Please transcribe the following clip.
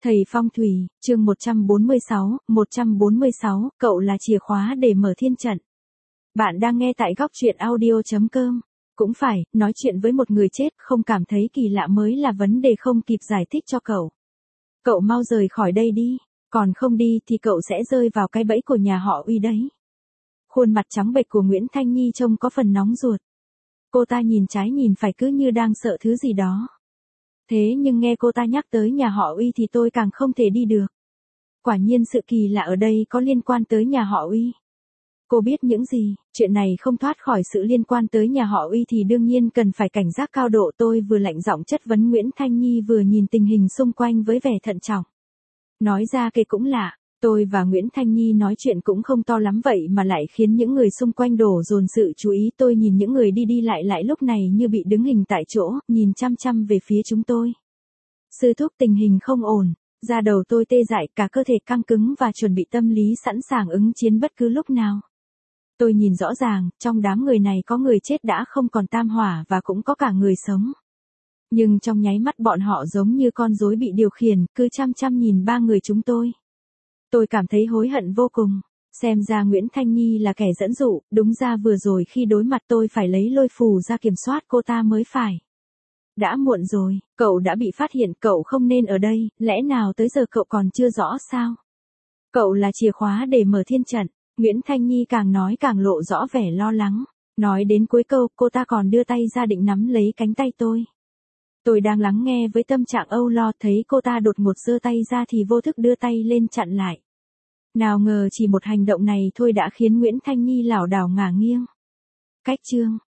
Thầy Phong Thủy, chương 146, cậu là chìa khóa để mở thiên trận. Bạn đang nghe tại góc truyện audio.com. Cũng phải, nói chuyện với một người chết không cảm thấy kỳ lạ mới là vấn đề không kịp giải thích cho cậu. Cậu mau rời khỏi đây đi, còn không đi thì cậu sẽ rơi vào cái bẫy của nhà họ Uy đấy. Khuôn mặt trắng bệch của Nguyễn Thanh Nhi trông có phần nóng ruột. Cô ta nhìn trái nhìn phải cứ như đang sợ thứ gì đó. Thế nhưng nghe cô ta nhắc tới nhà họ Uy thì tôi càng không thể đi được. Quả nhiên sự kỳ lạ ở đây có liên quan tới nhà họ Uy. Cô biết những gì, chuyện này không thoát khỏi sự liên quan tới nhà họ Uy thì đương nhiên cần phải cảnh giác cao độ. Tôi vừa lạnh giọng chất vấn Nguyễn Thanh Nhi vừa nhìn tình hình xung quanh với vẻ thận trọng. Nói ra cái cũng lạ, tôi và Nguyễn Thanh Nhi nói chuyện cũng không to lắm vậy mà lại khiến những người xung quanh đổ dồn sự chú ý. Tôi nhìn những người đi đi lại lúc này như bị đứng hình tại chỗ, nhìn chăm chăm về phía chúng tôi. Sư thúc, tình hình không ổn, da đầu tôi tê dại, cả cơ thể căng cứng và chuẩn bị tâm lý sẵn sàng ứng chiến bất cứ lúc nào. Tôi nhìn rõ ràng, trong đám người này có người chết đã không còn tam hỏa và cũng có cả người sống. Nhưng trong nháy mắt bọn họ giống như con rối bị điều khiển, cứ chăm chăm nhìn ba người chúng tôi. Tôi cảm thấy hối hận vô cùng. Xem ra Nguyễn Thanh Nhi là kẻ dẫn dụ, đúng ra vừa rồi khi đối mặt tôi phải lấy lôi phù ra kiểm soát cô ta mới phải. Đã muộn rồi, cậu đã bị phát hiện, cậu không nên ở đây, lẽ nào tới giờ cậu còn chưa rõ sao? Cậu là chìa khóa để mở thiên trận. Nguyễn Thanh Nhi càng nói càng lộ rõ vẻ lo lắng. Nói đến cuối câu, cô ta còn đưa tay ra định nắm lấy cánh tay tôi. Tôi đang lắng nghe với tâm trạng âu lo, thấy cô ta đột ngột giơ tay ra thì vô thức đưa tay lên chặn lại. Nào ngờ chỉ một hành động này thôi đã khiến Nguyễn Thanh Nhi lảo đảo ngả nghiêng. Cách chương,